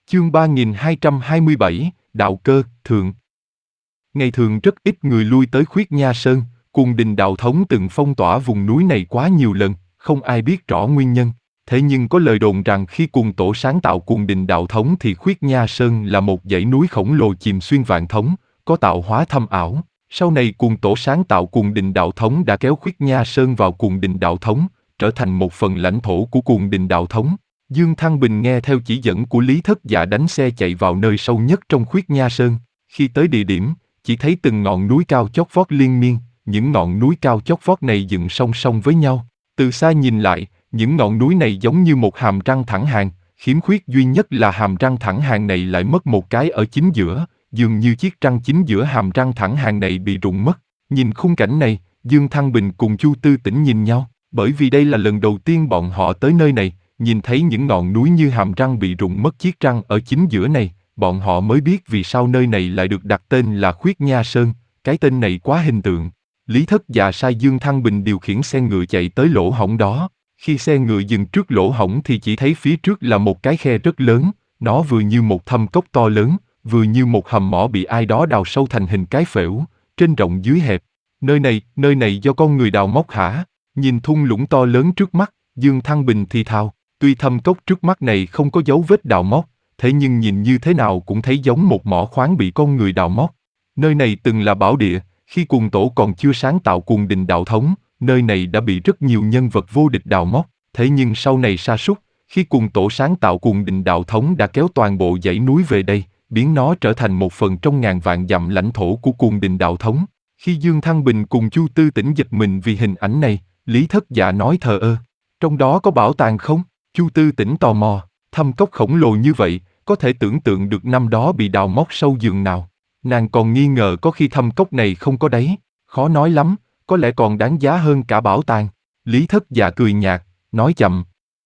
Chương 3227, Đạo Cơ, Thượng. Ngày thường rất ít người lui tới Khuyết Nha Sơn, Cuồng Đình Đạo Thống từng phong tỏa vùng núi này quá nhiều lần, không ai biết rõ nguyên nhân. Thế nhưng có lời đồn rằng khi Cuồng Tổ sáng tạo Cuồng Đình Đạo Thống thì Khuyết Nha Sơn là một dãy núi khổng lồ chìm xuyên vạn thống, có tạo hóa thâm ảo. Sau này Cuồng Tổ sáng tạo Cuồng Đình Đạo Thống đã kéo Khuyết Nha Sơn vào Cuồng Đình Đạo Thống, trở thành một phần lãnh thổ của Cuồng Đình Đạo Thống. Dương Thăng Bình nghe theo chỉ dẫn của Lý Thất Dạ đánh xe chạy vào nơi sâu nhất trong Khuyết Nha Sơn. Khi tới địa điểm, chỉ thấy từng ngọn núi cao chót vót liên miên, những ngọn núi cao chót vót này dựng song song với nhau. Từ xa nhìn lại, những ngọn núi này giống như một hàm răng thẳng hàng, khiếm khuyết duy nhất là hàm răng thẳng hàng này lại mất một cái ở chính giữa, dường như chiếc răng chính giữa hàm răng thẳng hàng này bị rụng mất. Nhìn khung cảnh này, Dương Thăng Bình cùng Chu Tư Tĩnh nhìn nhau, bởi vì đây là lần đầu tiên bọn họ tới nơi này, nhìn thấy những ngọn núi như hàm răng bị rụng mất chiếc răng ở chính giữa này, bọn họ mới biết vì sao nơi này lại được đặt tên là Khuyết Nha Sơn, cái tên này quá hình tượng. Lý Thất Dạ sai Dương Thăng Bình điều khiển xe ngựa chạy tới lỗ hổng đó. Khi xe ngựa dừng trước lỗ hổng thì chỉ thấy phía trước là một cái khe rất lớn, nó vừa như một thâm cốc to lớn, vừa như một hầm mỏ bị ai đó đào sâu thành hình cái phễu, trên rộng dưới hẹp. Nơi này do con người đào móc hả? Nhìn thung lũng to lớn trước mắt, Dương Thăng Bình thì thào, tuy thâm cốc trước mắt này không có dấu vết đào móc, thế nhưng nhìn như thế nào cũng thấy giống một mỏ khoáng bị con người đào móc. Nơi này từng là bảo địa, khi Cuồng Tổ còn chưa sáng tạo Cuồng Đình Đạo Thống, nơi này đã bị rất nhiều nhân vật vô địch đào móc, thế nhưng sau này sa sút, khi Cuồng Tổ sáng tạo Cuồng Đình Đạo Thống đã kéo toàn bộ dãy núi về đây, biến nó trở thành một phần trong ngàn vạn dặm lãnh thổ của Cuồng Đình Đạo Thống. Khi Dương Thăng Bình cùng Chu Tư Tĩnh giật mình vì hình ảnh này, Lý Thất Dạ nói thờ ơ, trong đó có bảo tàng không? Chu Tư Tĩnh tò mò, thâm cốc khổng lồ như vậy, có thể tưởng tượng được năm đó bị đào móc sâu giường nào. Nàng còn nghi ngờ có khi thâm cốc này không có đáy, khó nói lắm, có lẽ còn đáng giá hơn cả bảo tàng. Lý Thất Dạ cười nhạt, nói chậm.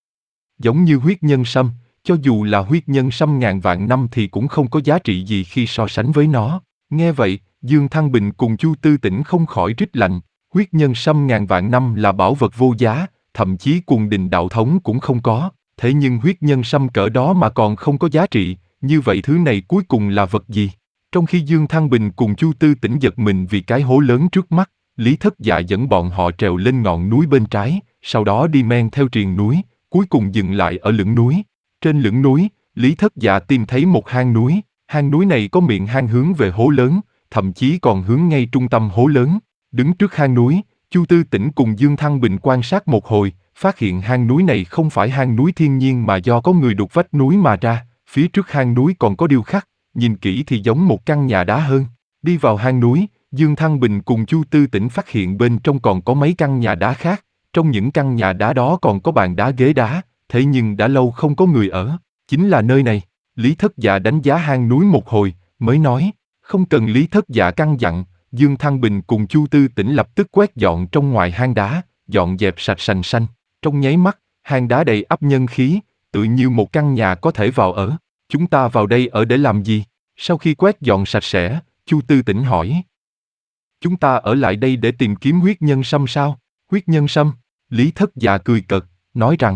Giống như huyết nhân sâm, cho dù là huyết nhân sâm ngàn vạn năm thì cũng không có giá trị gì khi so sánh với nó. Nghe vậy, Dương Thăng Bình cùng Chu Tư Tĩnh không khỏi rít lạnh, huyết nhân sâm ngàn vạn năm là bảo vật vô giá, thậm chí Cuồng Đình Đạo Thống cũng không có. Thế nhưng huyết nhân sâm cỡ đó mà còn không có giá trị, như vậy thứ này cuối cùng là vật gì? Trong khi Dương Thăng Bình cùng Chu Tư Tĩnh giật mình vì cái hố lớn trước mắt, Lý Thất Dạ dẫn bọn họ trèo lên ngọn núi bên trái, sau đó đi men theo triền núi, cuối cùng dừng lại ở lửng núi. Trên lửng núi, Lý Thất Dạ tìm thấy một hang núi này có miệng hang hướng về hố lớn, thậm chí còn hướng ngay trung tâm hố lớn. Đứng trước hang núi, Chu Tư Tĩnh cùng Dương Thăng Bình quan sát một hồi, phát hiện hang núi này không phải hang núi thiên nhiên mà do có người đục vách núi mà ra, phía trước hang núi còn có điêu khắc, nhìn kỹ thì giống một căn nhà đá hơn. Đi vào hang núi, Dương Thăng Bình cùng Chu Tư Tĩnh phát hiện bên trong còn có mấy căn nhà đá khác, trong những căn nhà đá đó còn có bàn đá ghế đá, thế nhưng đã lâu không có người ở, chính là nơi này. Lý Thất Dạ đánh giá hang núi một hồi, mới nói, không cần Lý Thất Dạ căn dặn, Dương Thăng Bình cùng Chu Tư Tĩnh lập tức quét dọn trong ngoài hang đá, dọn dẹp sạch sành xanh. Trong nháy mắt, hang đá đầy ắp nhân khí, tự như một căn nhà có thể vào ở. Chúng ta vào đây ở để làm gì? Sau khi quét dọn sạch sẽ, Chu Tư Tĩnh hỏi. Chúng ta ở lại đây để tìm kiếm huyết nhân sâm sao? Huyết nhân sâm? Lý Thất Dạ cười cợt, nói rằng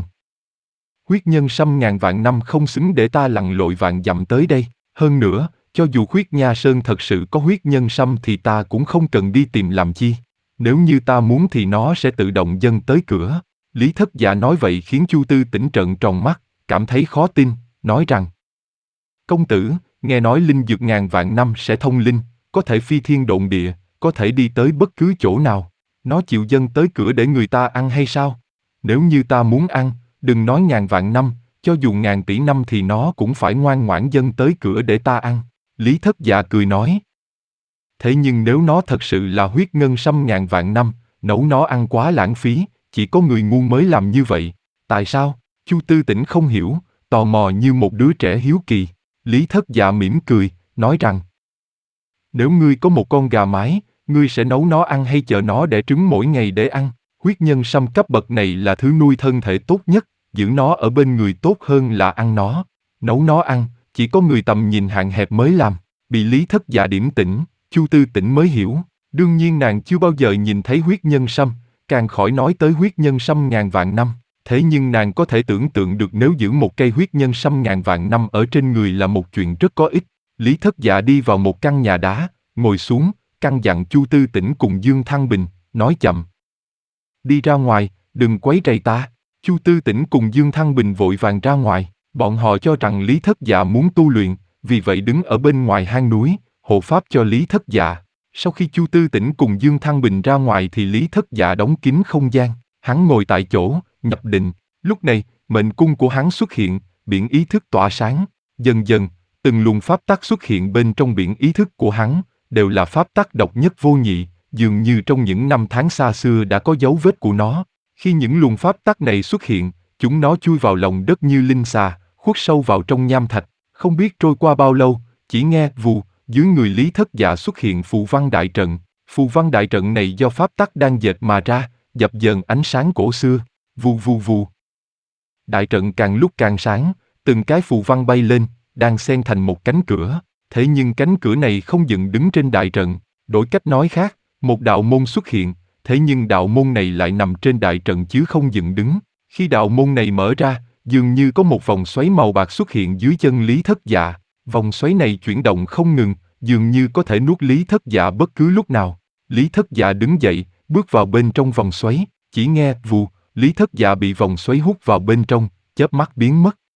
huyết nhân sâm ngàn vạn năm không xứng để ta lặn lội vạn dặm tới đây. Hơn nữa, cho dù Khuyết Nha Sơn thật sự có huyết nhân sâm thì ta cũng không cần đi tìm làm chi. Nếu như ta muốn thì nó sẽ tự động dâng tới cửa. Lý Thất Dạ nói vậy khiến Chu Tư Tĩnh trợn tròn mắt, cảm thấy khó tin, nói rằng công tử, nghe nói linh dược ngàn vạn năm sẽ thông linh, có thể phi thiên độn địa, có thể đi tới bất cứ chỗ nào. Nó chịu dâng tới cửa để người ta ăn hay sao? Nếu như ta muốn ăn, đừng nói ngàn vạn năm, cho dù ngàn tỷ năm thì nó cũng phải ngoan ngoãn dâng tới cửa để ta ăn. Lý Thất Dạ cười nói. Thế nhưng nếu nó thật sự là huyết ngân sâm ngàn vạn năm, nấu nó ăn quá lãng phí, chỉ có người ngu mới làm như vậy. Tại sao? Chu Tư Tĩnh không hiểu, tò mò như một đứa trẻ hiếu kỳ. Lý Thất Dạ mỉm cười, nói rằng nếu ngươi có một con gà mái, ngươi sẽ nấu nó ăn hay chờ nó đẻ trứng mỗi ngày để ăn? Huyết nhân sâm cấp bậc này là thứ nuôi thân thể tốt nhất, giữ nó ở bên người tốt hơn là ăn nó. Nấu nó ăn, chỉ có người tầm nhìn hạn hẹp mới làm. Bị Lý Thất Dạ điểm tỉnh, Chu Tư Tĩnh mới hiểu. Đương nhiên nàng chưa bao giờ nhìn thấy huyết nhân sâm, càng khỏi nói tới huyết nhân sâm ngàn vạn năm. Thế nhưng nàng có thể tưởng tượng được nếu giữ một cây huyết nhân sâm ngàn vạn năm ở trên người là một chuyện rất có ích. Lý Thất Dạ đi vào một căn nhà đá, ngồi xuống, căn dặn Chu Tư Tĩnh cùng Dương Thăng Bình, nói chậm. Đi ra ngoài, đừng quấy rầy ta. Chu Tư Tĩnh cùng Dương Thăng Bình vội vàng ra ngoài, bọn họ cho rằng Lý Thất Dạ muốn tu luyện, vì vậy đứng ở bên ngoài hang núi, hộ pháp cho Lý Thất Dạ. Sau khi Chu Tư Tĩnh cùng Dương Thăng Bình ra ngoài thì Lý Thất Dạ đóng kín không gian, hắn ngồi tại chỗ, nhập định. Lúc này, mệnh cung của hắn xuất hiện, biển ý thức tỏa sáng, dần dần, từng luồng pháp tắc xuất hiện bên trong biển ý thức của hắn, đều là pháp tắc độc nhất vô nhị, dường như trong những năm tháng xa xưa đã có dấu vết của nó. Khi những luồng pháp tắc này xuất hiện, chúng nó chui vào lòng đất như linh xà, khuất sâu vào trong nham thạch, không biết trôi qua bao lâu, chỉ nghe vù, dưới người Lý Thất Dạ xuất hiện phù văn đại trận. Phù văn đại trận này do pháp tắc đang dệt mà ra, dập dờn ánh sáng cổ xưa, vù vù vù. Đại trận càng lúc càng sáng, từng cái phù văn bay lên, đang xen thành một cánh cửa. Thế nhưng cánh cửa này không dựng đứng trên đại trận, đổi cách nói khác, một đạo môn xuất hiện, thế nhưng đạo môn này lại nằm trên đại trận chứ không dựng đứng. Khi đạo môn này mở ra, dường như có một vòng xoáy màu bạc xuất hiện dưới chân Lý Thất Dạ. Vòng xoáy này chuyển động không ngừng, dường như có thể nuốt Lý Thất Dạ bất cứ lúc nào. Lý Thất Dạ đứng dậy, bước vào bên trong vòng xoáy, chỉ nghe vù, Lý Thất Dạ bị vòng xoáy hút vào bên trong, chớp mắt biến mất.